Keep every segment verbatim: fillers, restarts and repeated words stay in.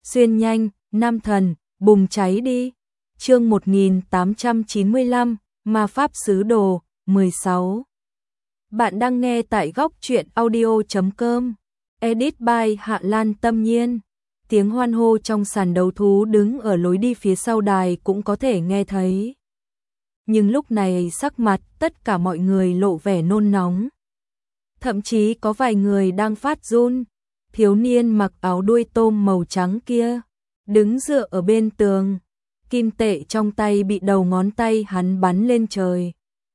xuyên nhanh, nam thần, bùng cháy đi. Chương một nghìn tám trăm chín mươi lăm, Ma pháp sứ đồ, mười sáu. Bạn đang nghe tại góc truyện audio chấm com. Edit by Hạ Lan Tâm Nhiên. Tiếng hoan hô trong sàn đấu thú đứng ở lối đi phía sau đài cũng có thể nghe thấy. Nhưng lúc này sắc mặt tất cả mọi người lộ vẻ nôn nóng. Thậm chí có vài người đang phát run. Thiếu niên mặc áo đuôi tôm màu trắng kia, đứng dựa ở bên tường, kim tệ trong tay bị đầu ngón tay hắn bắn lên trời.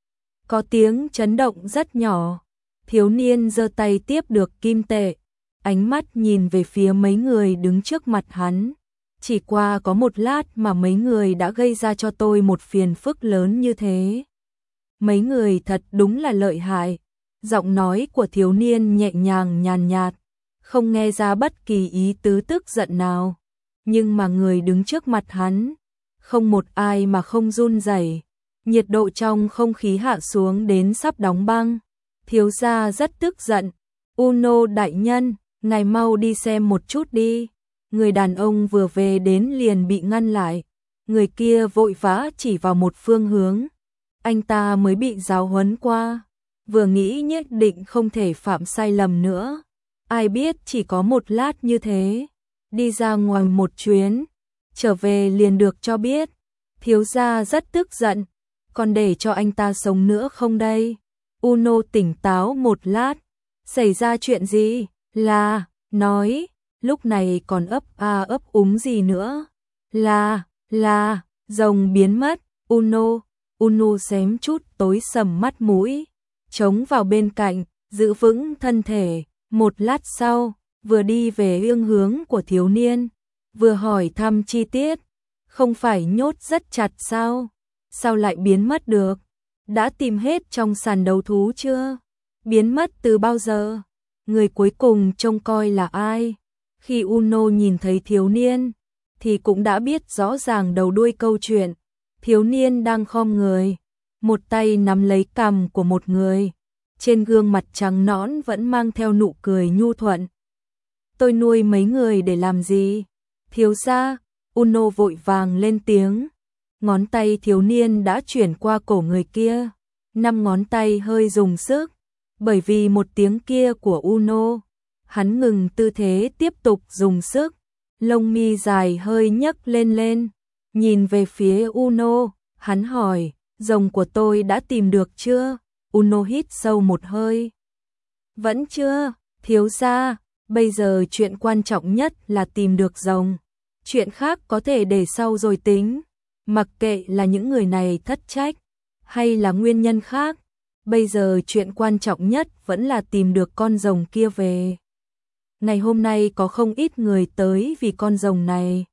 Có tiếng chấn động rất nhỏ, thiếu niên giơ tay tiếp được kim tệ, ánh mắt nhìn về phía mấy người đứng trước mặt hắn. Chỉ qua có một lát mà mấy người đã gây ra cho tôi một phiền phức lớn như thế. Mấy người thật đúng là lợi hại. Giọng nói của thiếu niên nhẹ nhàng nhàn nhạt, không nghe ra bất kỳ ý tứ tức giận nào. Nhưng mà người đứng trước mặt hắn, không một ai mà không run rẩy. Nhiệt độ trong không khí hạ xuống đến sắp đóng băng. Thiếu gia rất tức giận. Uno đại nhân, ngài mau đi xem một chút đi. Người đàn ông vừa về đến liền bị ngăn lại. Người kia vội vã chỉ vào một phương hướng. Anh ta mới bị giáo huấn qua, vừa nghĩ nhất định không thể phạm sai lầm nữa. Ai biết chỉ có một lát như thế, đi ra ngoài một chuyến, trở về liền được cho biết. Thiếu gia rất tức giận, còn để cho anh ta sống nữa không đây? Uno tỉnh táo một lát, xảy ra chuyện gì? Là, nói, lúc này còn ấp a ấp úng gì nữa? Là, là, rồng biến mất. Uno, Uno xém chút tối sầm mắt mũi, chống vào bên cạnh, giữ vững thân thể. Một lát sau, vừa đi về hướng hướng của thiếu niên, vừa hỏi thăm chi tiết. Không phải nhốt rất chặt sao? Sao lại biến mất được? Đã tìm hết trong sàn đấu thú chưa? Biến mất từ bao giờ? Người cuối cùng trông coi là ai? Khi Uno nhìn thấy thiếu niên, thì cũng đã biết rõ ràng đầu đuôi câu chuyện. Thiếu niên đang khom người, một tay nắm lấy cằm của một người. Trên gương mặt trắng nõn vẫn mang theo nụ cười nhu thuận. Tôi nuôi mấy người để làm gì? Thiếu gia, Uno vội vàng lên tiếng. Ngón tay thiếu niên đã chuyển qua cổ người kia. Năm ngón tay hơi dùng sức. Bởi vì một tiếng kia của Uno, hắn ngừng tư thế tiếp tục dùng sức. Lông mi dài hơi nhấc lên lên. Nhìn về phía Uno, hắn hỏi, rồng của tôi đã tìm được chưa? Uno hít sâu một hơi. Vẫn chưa, thiếu gia, bây giờ chuyện quan trọng nhất là tìm được rồng. Chuyện khác có thể để sau rồi tính. Mặc kệ là những người này thất trách, hay là nguyên nhân khác, bây giờ chuyện quan trọng nhất vẫn là tìm được con rồng kia về. Ngày hôm nay có không ít người tới vì con rồng này.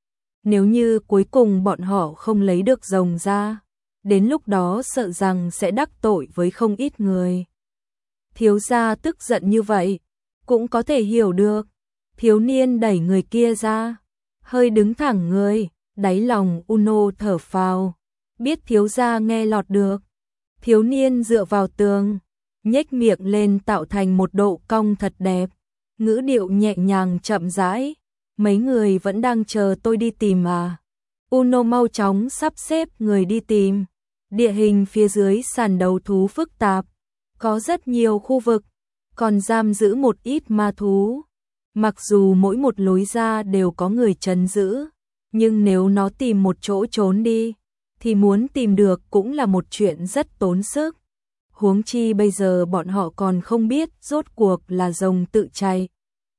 Nếu như cuối cùng bọn họ không lấy được rồng ra, đến lúc đó sợ rằng sẽ đắc tội với không ít người. Thiếu gia tức giận như vậy, cũng có thể hiểu được. Thiếu niên đẩy người kia ra, hơi đứng thẳng người, đáy lòng Uno thở phào, biết thiếu gia nghe lọt được. Thiếu niên dựa vào tường, nhếch miệng lên tạo thành một độ cong thật đẹp, ngữ điệu nhẹ nhàng chậm rãi. Mấy người vẫn đang chờ tôi đi tìm à? Uno mau chóng sắp xếp người đi tìm. Địa hình phía dưới sàn đấu thú phức tạp, có rất nhiều khu vực, còn giam giữ một ít ma thú. Mặc dù mỗi một lối ra đều có người trấn giữ, nhưng nếu nó tìm một chỗ trốn đi, thì muốn tìm được cũng là một chuyện rất tốn sức. Huống chi bây giờ bọn họ còn không biết rốt cuộc là rồng tự chạy,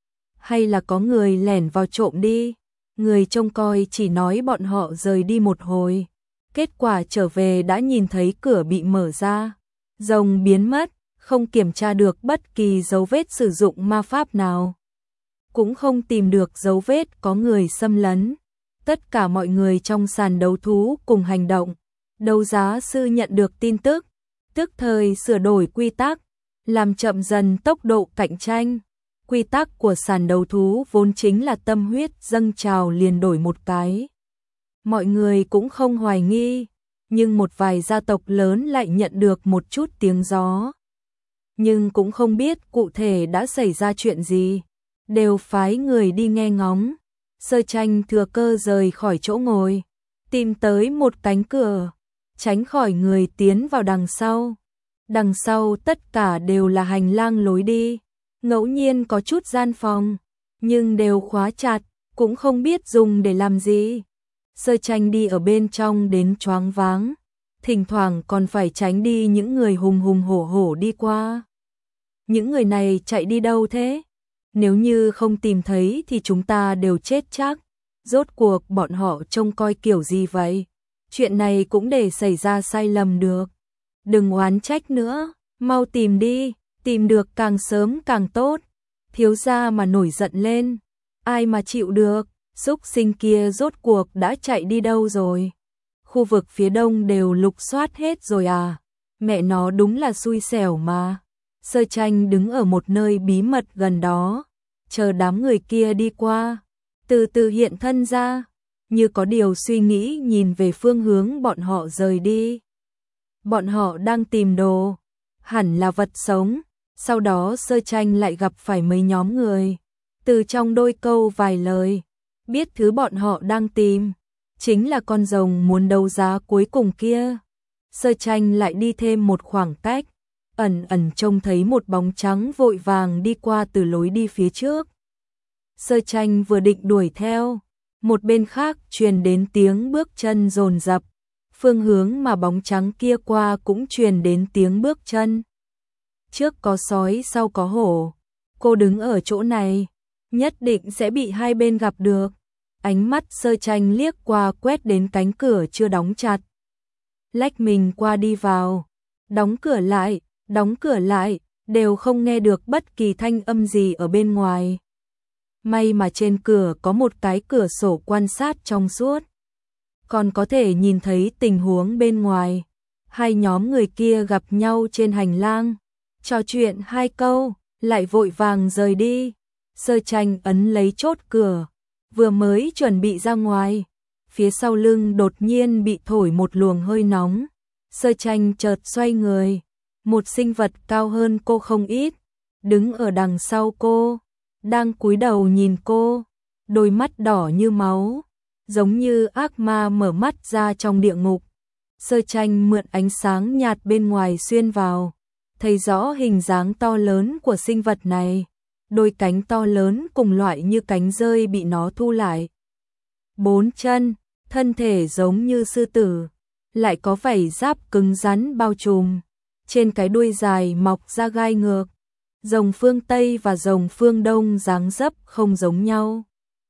hay là có người lẻn vào trộm đi. Người trông coi chỉ nói bọn họ rời đi một hồi. Kết quả trở về đã nhìn thấy cửa bị mở ra. Rồng biến mất, không kiểm tra được bất kỳ dấu vết sử dụng ma pháp nào. Cũng không tìm được dấu vết có người xâm lấn. Tất cả mọi người trong sàn đấu thú cùng hành động. Đấu giá sư nhận được tin tức, tức thời sửa đổi quy tắc, làm chậm dần tốc độ cạnh tranh. Quy tắc của sàn đấu thú vốn chính là tâm huyết dâng trào liền đổi một cái. Mọi người cũng không hoài nghi, nhưng một vài gia tộc lớn lại nhận được một chút tiếng gió. Nhưng cũng không biết cụ thể đã xảy ra chuyện gì, đều phái người đi nghe ngóng. Sơ Tranh thừa cơ rời khỏi chỗ ngồi, tìm tới một cánh cửa, tránh khỏi người tiến vào đằng sau. Đằng sau tất cả đều là hành lang lối đi, ngẫu nhiên có chút gian phòng, nhưng đều khóa chặt, cũng không biết dùng để làm gì. Sơ Tranh đi ở bên trong đến choáng váng, thỉnh thoảng còn phải tránh đi những người hùng hùng hổ hổ đi qua. Những người này chạy đi đâu thế? Nếu như không tìm thấy thì chúng ta đều chết chắc. Rốt cuộc bọn họ trông coi kiểu gì vậy? Chuyện này cũng để xảy ra sai lầm được. Đừng oán trách nữa, mau tìm đi, tìm được càng sớm càng tốt. Thiếu gia mà nổi giận lên, ai mà chịu được, súc sinh kia rốt cuộc đã chạy đi đâu rồi? Khu vực phía đông đều lục soát hết rồi à? Mẹ nó đúng là xui xẻo mà. Sơ Tranh đứng ở một nơi bí mật gần đó, chờ đám người kia đi qua, từ từ hiện thân ra, như có điều suy nghĩ nhìn về phương hướng bọn họ rời đi. Bọn họ đang tìm đồ, hẳn là vật sống. Sau đó Sơ Tranh lại gặp phải mấy nhóm người, từ trong đôi câu vài lời, biết thứ bọn họ đang tìm chính là con rồng muốn đấu giá cuối cùng kia. Sơ Tranh lại đi thêm một khoảng cách, ẩn ẩn trông thấy một bóng trắng vội vàng đi qua từ lối đi phía trước. Sơ Tranh vừa định đuổi theo, một bên khác truyền đến tiếng bước chân dồn dập, phương hướng mà bóng trắng kia qua cũng truyền đến tiếng bước chân. Trước có sói sau có hổ, cô đứng ở chỗ này, nhất định sẽ bị hai bên gặp được. Ánh mắt Sơ Tranh liếc qua quét đến cánh cửa chưa đóng chặt. Lách mình qua đi vào, đóng cửa lại, đóng cửa lại, đều không nghe được bất kỳ thanh âm gì ở bên ngoài. May mà trên cửa có một cái cửa sổ quan sát trong suốt, còn có thể nhìn thấy tình huống bên ngoài. Hai nhóm người kia gặp nhau trên hành lang, trò chuyện hai câu, lại vội vàng rời đi. Sơ Tranh ấn lấy chốt cửa, vừa mới chuẩn bị ra ngoài, phía sau lưng đột nhiên bị thổi một luồng hơi nóng. Sơ Tranh chợt xoay người, một sinh vật cao hơn cô không ít, đứng ở đằng sau cô, đang cúi đầu nhìn cô, đôi mắt đỏ như máu, giống như ác ma mở mắt ra trong địa ngục. Sơ Tranh mượn ánh sáng nhạt bên ngoài xuyên vào, thấy rõ hình dáng to lớn của sinh vật này, đôi cánh to lớn cùng loại như cánh rơi bị nó thu lại. Bốn chân, thân thể giống như sư tử, lại có vảy giáp cứng rắn bao trùm, trên cái đuôi dài mọc ra gai ngược. Rồng phương Tây và rồng phương Đông dáng dấp không giống nhau.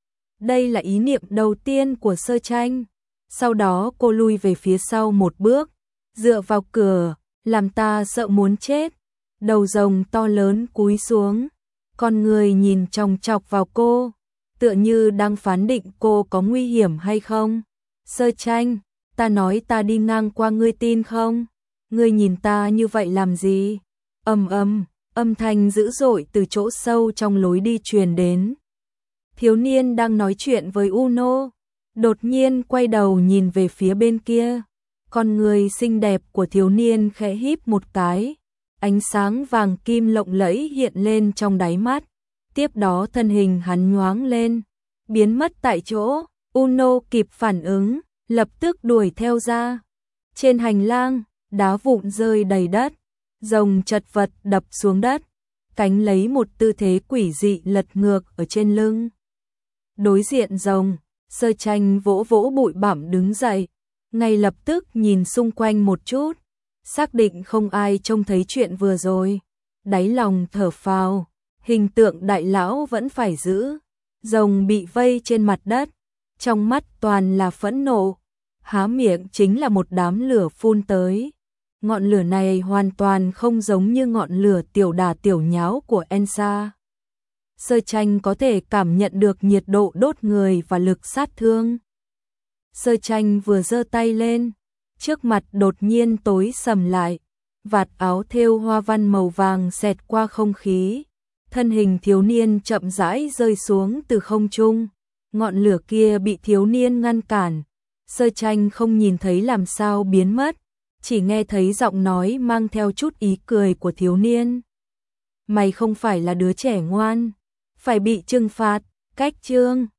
Đây là ý niệm đầu tiên của Sơ Tranh. Sau đó cô lui về phía sau một bước, dựa vào cửa, làm ta sợ muốn chết. Đầu rồng to lớn cúi xuống, con người nhìn chòng chọc vào cô, tựa như đang phán định cô có nguy hiểm hay không. Sơ Tranh, ta nói ta đi ngang qua ngươi tin không? Ngươi nhìn ta như vậy làm gì? Ầm ầm, âm thanh dữ dội từ chỗ sâu trong lối đi truyền đến. Thiếu niên đang nói chuyện với Uno, đột nhiên quay đầu nhìn về phía bên kia. Con người xinh đẹp của thiếu niên khẽ híp một cái, ánh sáng vàng kim lộng lẫy hiện lên trong đáy mắt. Tiếp đó thân hình hắn nhoáng lên, biến mất tại chỗ. Uno kịp phản ứng, lập tức đuổi theo ra. Trên hành lang, đá vụn rơi đầy đất, rồng chật vật đập xuống đất, cánh lấy một tư thế quỷ dị lật ngược ở trên lưng. Đối diện rồng, Sơ Tranh vỗ vỗ bụi bặm đứng dậy, ngay lập tức nhìn xung quanh một chút, xác định không ai trông thấy chuyện vừa rồi, đáy lòng thở phào, hình tượng đại lão vẫn phải giữ. Rồng bị vây trên mặt đất, trong mắt toàn là phẫn nộ, há miệng chính là một đám lửa phun tới. Ngọn lửa này hoàn toàn không giống như ngọn lửa tiểu đà tiểu nháo của Elsa. Sơ Tranh có thể cảm nhận được nhiệt độ đốt người và lực sát thương. Sơ Tranh vừa giơ tay lên, trước mặt đột nhiên tối sầm lại, vạt áo thêu hoa văn màu vàng xẹt qua không khí, thân hình thiếu niên chậm rãi rơi xuống từ không trung. Ngọn lửa kia bị thiếu niên ngăn cản, Sơ Tranh không nhìn thấy làm sao biến mất, chỉ nghe thấy giọng nói mang theo chút ý cười của thiếu niên. Mày không phải là đứa trẻ ngoan, phải bị trừng phạt, cách chương.